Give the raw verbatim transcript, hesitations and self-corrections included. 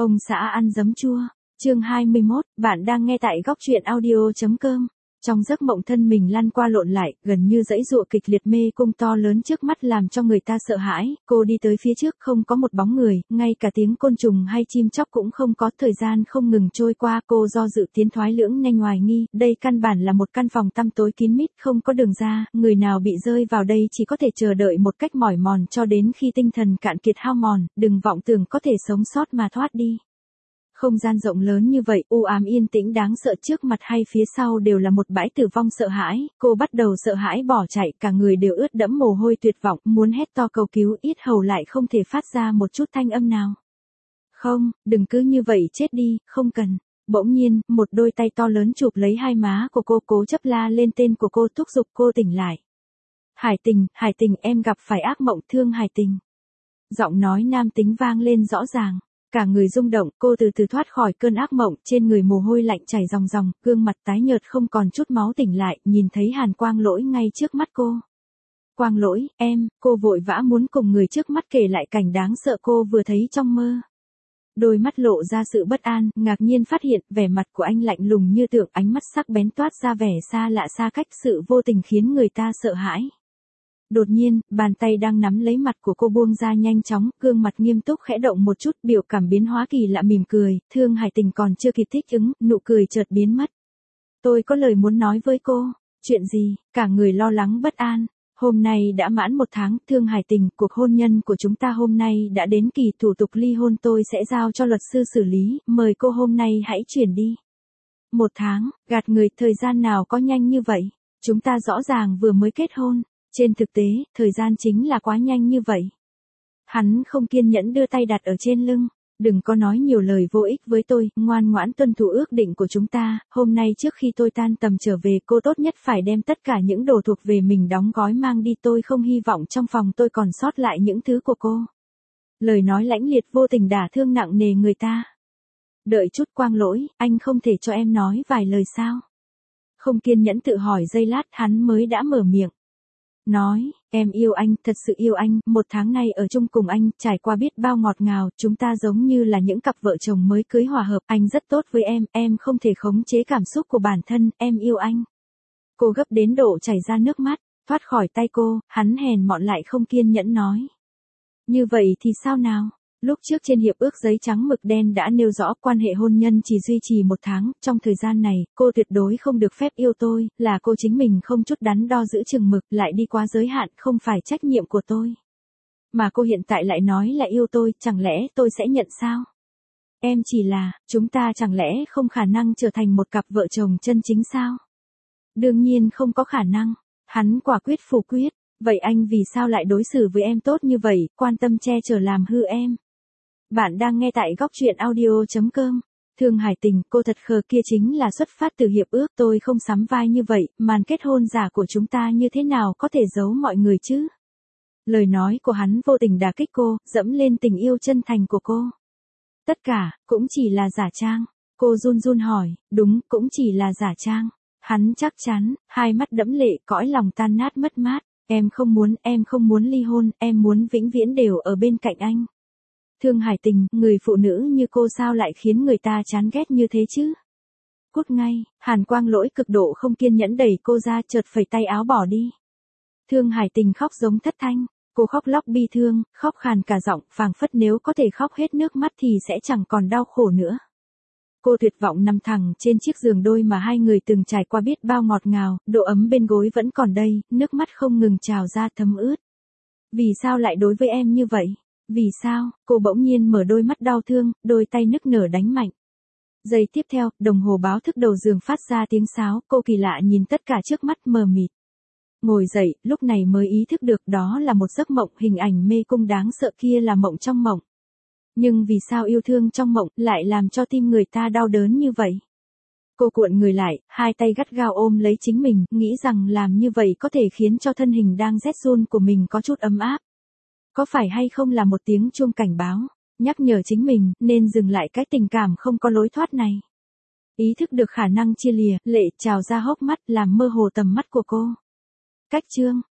Ông xã ăn giấm chua, chương hai mươi mốt, bạn đang nghe tại góc truyện audio.com. Trong giấc mộng thân mình lăn qua lộn lại, gần như giãy giụa kịch liệt, mê cung to lớn trước mắt làm cho người ta sợ hãi. Cô đi tới phía trước không có một bóng người, ngay cả tiếng côn trùng hay chim chóc cũng không có. Thời gian không ngừng trôi qua, cô do dự tiến thoái lưỡng nên hoài nghi, đây căn bản là một căn phòng tăm tối kín mít, không có đường ra. Người nào bị rơi vào đây chỉ có thể chờ đợi một cách mỏi mòn cho đến khi tinh thần cạn kiệt hao mòn, đừng vọng tưởng có thể sống sót mà thoát đi. Không gian rộng lớn như vậy, u ám yên tĩnh đáng sợ, trước mặt hay phía sau đều là một bãi tử vong sợ hãi. Cô bắt đầu sợ hãi bỏ chạy, cả người đều ướt đẫm mồ hôi, tuyệt vọng, muốn hét to cầu cứu, yết hầu lại không thể phát ra một chút thanh âm nào. Không, đừng cứ như vậy chết đi, không cần. Bỗng nhiên, một đôi tay to lớn chụp lấy hai má của cô, cố chấp la lên tên của cô, thúc giục cô tỉnh lại. Hải Tình, Hải Tình, em gặp phải ác mộng, thương Hải Tình. Giọng nói nam tính vang lên rõ ràng. Cả người rung động, cô từ từ thoát khỏi cơn ác mộng, trên người mồ hôi lạnh chảy ròng ròng, gương mặt tái nhợt không còn chút máu, tỉnh lại, nhìn thấy Hàn Quang Lỗi ngay trước mắt cô. Quang Lỗi, em, cô vội vã muốn cùng người trước mắt kể lại cảnh đáng sợ cô vừa thấy trong mơ. Đôi mắt lộ ra sự bất an, ngạc nhiên phát hiện, vẻ mặt của anh lạnh lùng như tượng, ánh mắt sắc bén toát ra vẻ xa lạ xa cách, sự vô tình khiến người ta sợ hãi. Đột nhiên, bàn tay đang nắm lấy mặt của cô buông ra nhanh chóng, gương mặt nghiêm túc khẽ động một chút, biểu cảm biến hóa kỳ lạ, mỉm cười, thương Hải Tình còn chưa kịp thích ứng, nụ cười chợt biến mất. Tôi có lời muốn nói với cô. Chuyện gì? Cả người lo lắng bất an. Hôm nay đã mãn một tháng, thương Hải Tình, cuộc hôn nhân của chúng ta hôm nay đã đến kỳ, thủ tục ly hôn tôi sẽ giao cho luật sư xử lý, mời cô hôm nay hãy chuyển đi. Một tháng, gạt người, thời gian nào có nhanh như vậy? Chúng ta rõ ràng vừa mới kết hôn. Trên thực tế, thời gian chính là quá nhanh như vậy. Hắn không kiên nhẫn đưa tay đặt ở trên lưng. Đừng có nói nhiều lời vô ích với tôi, ngoan ngoãn tuân thủ ước định của chúng ta. Hôm nay trước khi tôi tan tầm trở về, cô tốt nhất phải đem tất cả những đồ thuộc về mình đóng gói mang đi. Tôi không hy vọng trong phòng tôi còn sót lại những thứ của cô. Lời nói lãnh liệt vô tình đả thương nặng nề người ta. Đợi chút, Quang Lỗi, anh không thể cho em nói vài lời sao? Không kiên nhẫn tự hỏi giây lát, hắn mới đã mở miệng. Nói, em yêu anh, thật sự yêu anh, một tháng nay ở chung cùng anh, trải qua biết bao ngọt ngào, chúng ta giống như là những cặp vợ chồng mới cưới hòa hợp, anh rất tốt với em, em không thể khống chế cảm xúc của bản thân, em yêu anh. Cô gấp đến độ chảy ra nước mắt, thoát khỏi tay cô, hắn hèn mọn lại không kiên nhẫn nói. Như vậy thì sao nào? Lúc trước trên hiệp ước giấy trắng mực đen đã nêu rõ quan hệ hôn nhân chỉ duy trì một tháng, trong thời gian này, cô tuyệt đối không được phép yêu tôi, là cô chính mình không chút đắn đo giữ chừng mực, lại đi quá giới hạn, không phải trách nhiệm của tôi. Mà cô hiện tại lại nói là yêu tôi, chẳng lẽ tôi sẽ nhận sao? Em chỉ là, chúng ta chẳng lẽ không khả năng trở thành một cặp vợ chồng chân chính sao? Đương nhiên không có khả năng, hắn quả quyết phủ quyết, vậy anh vì sao lại đối xử với em tốt như vậy, quan tâm che chở làm hư em? Bạn đang nghe tại góc truyện audio.com. Thương Hải Tình, cô thật khờ, kia chính là xuất phát từ hiệp ước, tôi không sắm vai như vậy, màn kết hôn giả của chúng ta như thế nào có thể giấu mọi người chứ? Lời nói của hắn vô tình đả kích cô, dẫm lên tình yêu chân thành của cô. Tất cả, cũng chỉ là giả trang. Cô run run hỏi, đúng, cũng chỉ là giả trang. Hắn chắc chắn, hai mắt đẫm lệ, cõi lòng tan nát mất mát. Em không muốn, em không muốn ly hôn, em muốn vĩnh viễn đều ở bên cạnh anh. Thương Hải Tình, người phụ nữ như cô sao lại khiến người ta chán ghét như thế chứ? Cút ngay, Hàn Quang Lỗi cực độ không kiên nhẫn đẩy cô ra, chợt phẩy tay áo bỏ đi. Thương Hải Tình khóc giống thất thanh, cô khóc lóc bi thương, khóc khàn cả giọng, phảng phất nếu có thể khóc hết nước mắt thì sẽ chẳng còn đau khổ nữa. Cô tuyệt vọng nằm thẳng trên chiếc giường đôi mà hai người từng trải qua biết bao ngọt ngào, độ ấm bên gối vẫn còn đây, nước mắt không ngừng trào ra thấm ướt. Vì sao lại đối với em như vậy? Vì sao? Cô bỗng nhiên mở đôi mắt đau thương, đôi tay nức nở đánh mạnh. Giây tiếp theo, đồng hồ báo thức đầu giường phát ra tiếng sáo, cô kỳ lạ nhìn tất cả trước mắt mờ mịt. Ngồi dậy, lúc này mới ý thức được đó là một giấc mộng, hình ảnh mê cung đáng sợ kia là mộng trong mộng. Nhưng vì sao yêu thương trong mộng lại làm cho tim người ta đau đớn như vậy? Cô cuộn người lại, hai tay gắt gao ôm lấy chính mình, nghĩ rằng làm như vậy có thể khiến cho thân hình đang rét run của mình có chút ấm áp. Có phải hay không là một tiếng chuông cảnh báo, nhắc nhở chính mình, nên dừng lại cái tình cảm không có lối thoát này. Ý thức được khả năng chia lìa, lệ trào ra hốc mắt, làm mơ hồ tầm mắt của cô. Cách chương,